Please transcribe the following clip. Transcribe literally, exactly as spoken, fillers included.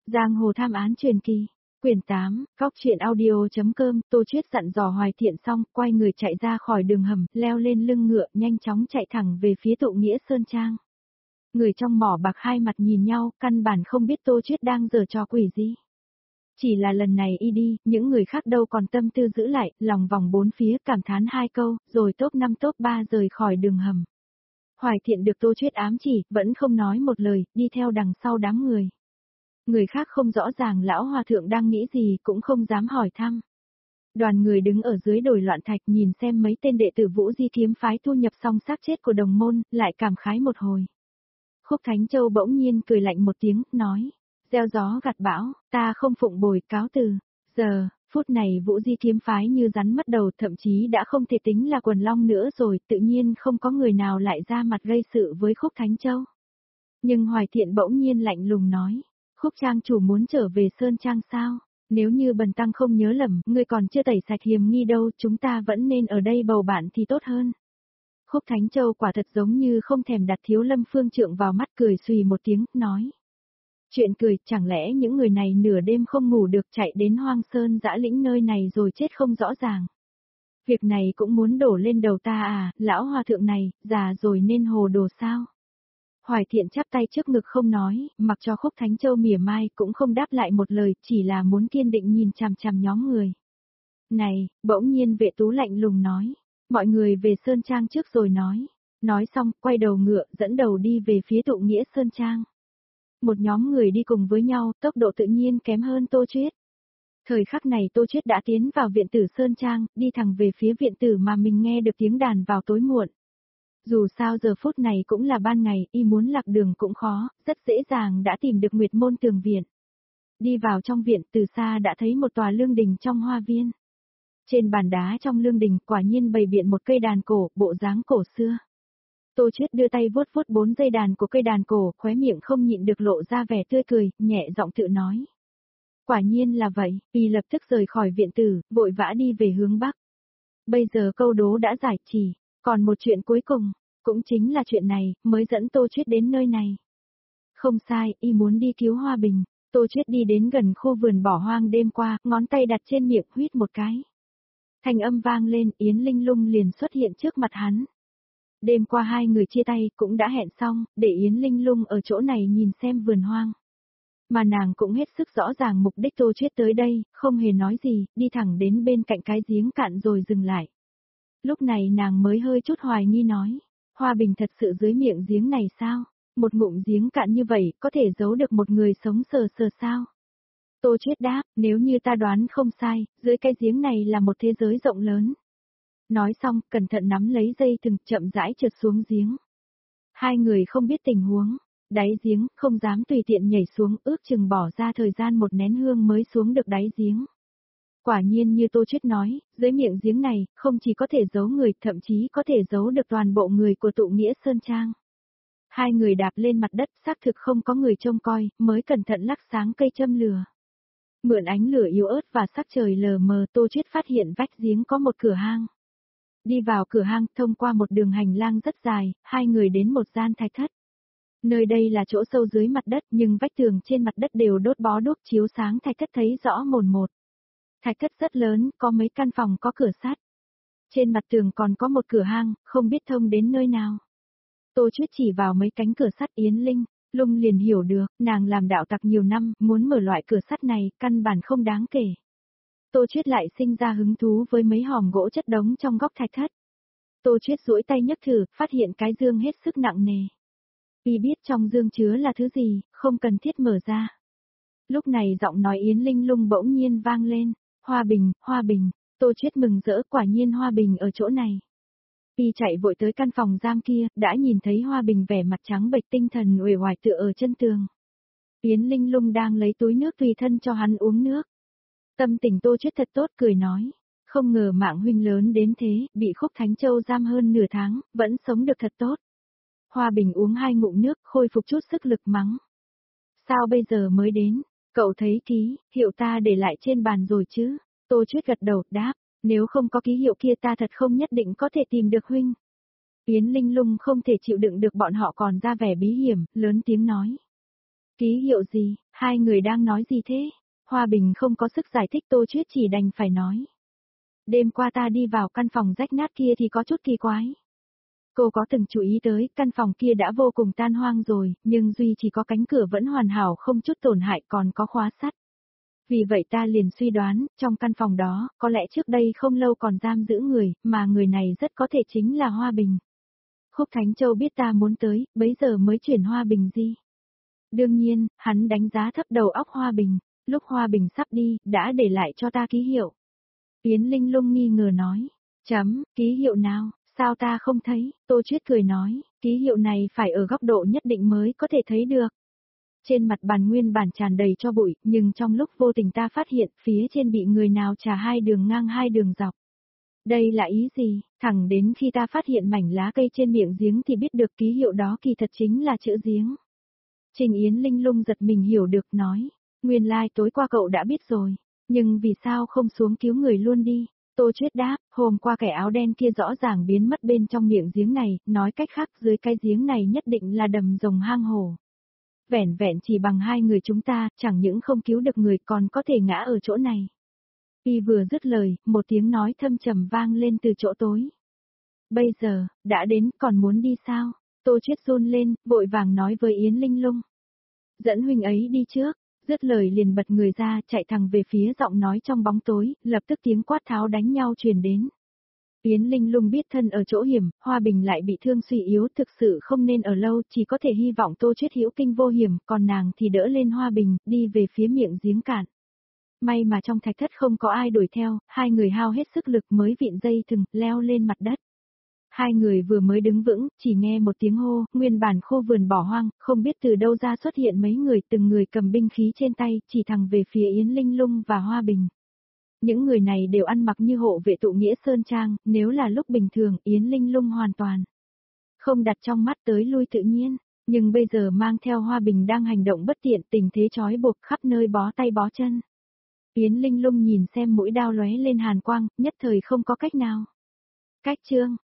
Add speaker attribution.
Speaker 1: Giang hồ tham án truyền kỳ. Quyển tám, góc truyện audio.com, Tô Chuyết dặn dò Hoài Thiện xong, quay người chạy ra khỏi đường hầm, leo lên lưng ngựa, nhanh chóng chạy thẳng về phía Tụ Nghĩa Sơn Trang. Người trong mỏ bạc hai mặt nhìn nhau, căn bản không biết Tô Chuyết đang giở trò quỷ gì. Chỉ là lần này y đi, những người khác đâu còn tâm tư giữ lại, lòng vòng bốn phía cảm thán hai câu, rồi top năm top ba rời khỏi đường hầm. Hoài Thiện được Tô Chuyết ám chỉ, vẫn không nói một lời, đi theo đằng sau đám người. Người khác không rõ ràng lão hòa thượng đang nghĩ gì cũng không dám hỏi thăm. Đoàn người đứng ở dưới đồi loạn thạch nhìn xem mấy tên đệ tử Vũ Di kiếm phái thu nhập xong xác chết của đồng môn, lại cảm khái một hồi. Khúc Thánh Châu bỗng nhiên cười lạnh một tiếng, nói, gieo gió gặt bão, ta không phụng bồi, cáo từ. Giờ, phút này Vũ Di kiếm phái như rắn mất đầu, thậm chí đã không thể tính là quần long nữa rồi, tự nhiên không có người nào lại ra mặt gây sự với Khúc Thánh Châu. Nhưng Hoài Thiện bỗng nhiên lạnh lùng nói, Khúc trang chủ muốn trở về Sơn Trang sao? Nếu như bần tăng không nhớ lầm, ngươi còn chưa tẩy sạch hiềm nghi đâu, chúng ta vẫn nên ở đây bầu bạn thì tốt hơn. Khúc Thánh Châu quả thật giống như không thèm đặt Thiếu Lâm Phương Trượng vào mắt, cười xùy một tiếng, nói. Chuyện cười, chẳng lẽ những người này nửa đêm không ngủ được chạy đến Hoang Sơn dã lĩnh nơi này rồi chết không rõ ràng. Việc này cũng muốn đổ lên đầu ta à, lão hòa thượng này, già rồi nên hồ đồ sao? Hoài Thiện chắp tay trước ngực không nói, mặc cho Khúc Thánh Châu mỉa mai cũng không đáp lại một lời, chỉ là muốn kiên định nhìn chằm chằm nhóm người. Này, bỗng nhiên Vệ Tú lạnh lùng nói, mọi người về Sơn Trang trước rồi nói. Nói xong, quay đầu ngựa, dẫn đầu đi về phía Tụ Nghĩa Sơn Trang. Một nhóm người đi cùng với nhau, tốc độ tự nhiên kém hơn Tô Chuyết. Thời khắc này Tô Chuyết đã tiến vào viện tử Sơn Trang, đi thẳng về phía viện tử mà mình nghe được tiếng đàn vào tối muộn. Dù sao giờ phút này cũng là ban ngày, y muốn lạc đường cũng khó, rất dễ dàng đã tìm được Nguyệt Môn tường viện. Đi vào trong viện, từ xa đã thấy một tòa lương đình trong hoa viên. Trên bàn đá trong lương đình quả nhiên bày biện một cây đàn cổ, bộ dáng cổ xưa. Tô Chuyết đưa tay vuốt vuốt bốn dây đàn của cây đàn cổ, khóe miệng không nhịn được lộ ra vẻ tươi cười, nhẹ giọng tự nói. Quả nhiên là vậy, y lập tức rời khỏi viện tử, vội vã đi về hướng bắc. Bây giờ câu đố đã giải chỉ, còn một chuyện cuối cùng, cũng chính là chuyện này, mới dẫn Tô Chuyết đến nơi này. Không sai, y muốn đi cứu Hoa Bình. Tô Chuyết đi đến gần khu vườn bỏ hoang đêm qua, ngón tay đặt trên miệng huýt một cái. Thanh âm vang lên, Yến Linh Lung liền xuất hiện trước mặt hắn. Đêm qua hai người chia tay cũng đã hẹn xong, để Yến Linh Lung ở chỗ này nhìn xem vườn hoang. Mà nàng cũng hết sức rõ ràng mục đích Tô Chuyết tới đây, không hề nói gì, đi thẳng đến bên cạnh cái giếng cạn rồi dừng lại. Lúc này nàng mới hơi chút hoài nghi nói, Hoa Bình thật sự dưới miệng giếng này sao? Một ngụm giếng cạn như vậy, có thể giấu được một người sống sờ sờ sao? Tô Chuyết đáp, nếu như ta đoán không sai, dưới cái giếng này là một thế giới rộng lớn. Nói xong, cẩn thận nắm lấy dây thừng, chậm rãi trượt xuống giếng. Hai người không biết tình huống, đáy giếng, không dám tùy tiện nhảy xuống, ước chừng bỏ ra thời gian một nén hương mới xuống được đáy giếng. Quả nhiên như Tô Chuyết nói, dưới miệng giếng này, không chỉ có thể giấu người, thậm chí có thể giấu được toàn bộ người của Tụ Nghĩa Sơn Trang. Hai người đạp lên mặt đất, xác thực không có người trông coi, mới cẩn thận lắc sáng cây châm lửa. Mượn ánh lửa yếu ớt và sắc trời lờ mờ, Tô Chuyết phát hiện vách giếng có một cửa hang. Đi vào cửa hang, thông qua một đường hành lang rất dài, hai người đến một gian thạch thất. Nơi đây là chỗ sâu dưới mặt đất, nhưng vách tường trên mặt đất đều đốt bó đuốc chiếu sáng thạch thất thấy rõ mồn một. Thạch thất rất lớn, có mấy căn phòng có cửa sắt. Trên mặt tường còn có một cửa hang, không biết thông đến nơi nào. Tô Chuyết chỉ vào mấy cánh cửa sắt. Yến Linh Lung liền hiểu được, nàng làm đạo tặc nhiều năm, muốn mở loại cửa sắt này, căn bản không đáng kể. Tô Chuyết lại sinh ra hứng thú với mấy hòm gỗ chất đống trong góc thạch thất. Tô Chuyết duỗi tay nhấc thử, phát hiện cái dương hết sức nặng nề. Vì biết trong dương chứa là thứ gì, không cần thiết mở ra. Lúc này giọng nói Yến Linh Lung bỗng nhiên vang lên, Hoa Bình, Hoa Bình. Tô Chuyết mừng rỡ, quả nhiên Hoa Bình ở chỗ này. Y chạy vội tới căn phòng giam kia, đã nhìn thấy Hoa Bình vẻ mặt trắng bệch, tinh thần uể oải tựa ở chân tường. Yến Linh Lung đang lấy túi nước tùy thân cho hắn uống nước. Tâm tình Tô Chuyết thật tốt, cười nói, không ngờ mạng huynh lớn đến thế, bị Khúc Thánh Châu giam hơn nửa tháng, vẫn sống được thật tốt. Hoa Bình uống hai ngụm nước, khôi phục chút sức lực mắng. Sao bây giờ mới đến? Cậu thấy ký hiệu ta để lại trên bàn rồi chứ? Tô Chuyết gật đầu, đáp, nếu không có ký hiệu kia ta thật không nhất định có thể tìm được huynh. Yến Linh Lung không thể chịu đựng được bọn họ còn ra vẻ bí hiểm, lớn tiếng nói. Ký hiệu gì, hai người đang nói gì thế? Hoa Bình không có sức giải thích, Tô Chuyết chỉ đành phải nói. Đêm qua ta đi vào căn phòng rách nát kia thì có chút kỳ quái. Cô có từng chú ý tới, căn phòng kia đã vô cùng tan hoang rồi, nhưng duy chỉ có cánh cửa vẫn hoàn hảo không chút tổn hại, còn có khóa sắt. Vì vậy ta liền suy đoán, trong căn phòng đó, có lẽ trước đây không lâu còn giam giữ người, mà người này rất có thể chính là Hoa Bình. Khúc Thánh Châu biết ta muốn tới, bấy giờ mới chuyển Hoa Bình di. Đương nhiên, hắn đánh giá thấp đầu óc Hoa Bình, lúc Hoa Bình sắp đi, đã để lại cho ta ký hiệu. Yến Linh Lung nghi ngờ nói, chấm, ký hiệu nào, sao ta không thấy, Tô Chuyết cười nói, ký hiệu này phải ở góc độ nhất định mới có thể thấy được. Trên mặt bàn nguyên bản tràn đầy cho bụi, nhưng trong lúc vô tình ta phát hiện phía trên bị người nào chà hai đường ngang hai đường dọc. Đây là ý gì, thẳng đến khi ta phát hiện mảnh lá cây trên miệng giếng thì biết được ký hiệu đó kỳ thật chính là chữ giếng. Trình Yến Linh Lung giật mình hiểu được nói, nguyên lai like tối qua cậu đã biết rồi, nhưng vì sao không xuống cứu người luôn đi? Tô Chuyết đáp, hôm qua kẻ áo đen kia rõ ràng biến mất bên trong miệng giếng này, nói cách khác dưới cái giếng này nhất định là đầm rồng hang hổ. Vẻn vẹn chỉ bằng hai người chúng ta, chẳng những không cứu được người còn có thể ngã ở chỗ này. Y vừa dứt lời, một tiếng nói thâm trầm vang lên từ chỗ tối. Bây giờ, đã đến, còn muốn đi sao? Tô Chuyết run lên, vội vàng nói với Yến Linh Lung. Dẫn huynh ấy đi trước, dứt lời liền bật người ra, chạy thẳng về phía giọng nói trong bóng tối, lập tức tiếng quát tháo đánh nhau truyền đến. Yến Linh Lung biết thân ở chỗ hiểm, Hoa Bình lại bị thương suy yếu, thực sự không nên ở lâu, chỉ có thể hy vọng Tô Chuyết hữu kinh vô hiểm, còn nàng thì đỡ lên Hoa Bình, đi về phía miệng giếng cạn. May mà trong thạch thất không có ai đuổi theo, hai người hao hết sức lực mới vịn dây thừng, leo lên mặt đất. Hai người vừa mới đứng vững, chỉ nghe một tiếng hô, nguyên bản khu vườn bỏ hoang, không biết từ đâu ra xuất hiện mấy người, từng người cầm binh khí trên tay, chỉ thẳng về phía Yến Linh Lung và Hoa Bình. Những người này đều ăn mặc như hộ vệ tụ nghĩa sơn trang, nếu là lúc bình thường, Yến Linh Lung hoàn toàn không đặt trong mắt tới lui tự nhiên, nhưng bây giờ mang theo Hoa Bình đang hành động bất tiện, tình thế trói buộc khắp nơi bó tay bó chân. Yến Linh Lung nhìn xem mũi đao lóe lên hàn quang, nhất thời không có cách nào. Cách chương